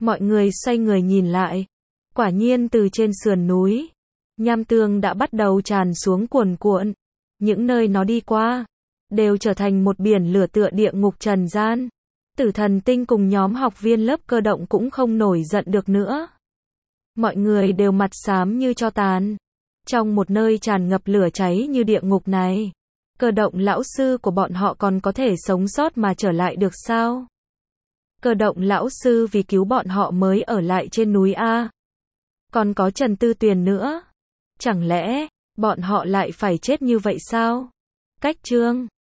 Mọi người xoay người nhìn lại. Quả nhiên từ trên sườn núi, nham tương đã bắt đầu tràn xuống cuồn cuộn. Những nơi nó đi qua, đều trở thành một biển lửa tựa địa ngục trần gian. Tử Thần Tinh cùng nhóm học viên lớp cơ động cũng không nổi giận được nữa. Mọi người đều mặt xám như tro tàn. Trong một nơi tràn ngập lửa cháy như địa ngục này, cơ động lão sư của bọn họ còn có thể sống sót mà trở lại được sao? Cơ động lão sư vì cứu bọn họ mới ở lại trên núi A. Còn có Trần Tư Tuyền nữa. Chẳng lẽ, bọn họ lại phải chết như vậy sao? Cách chương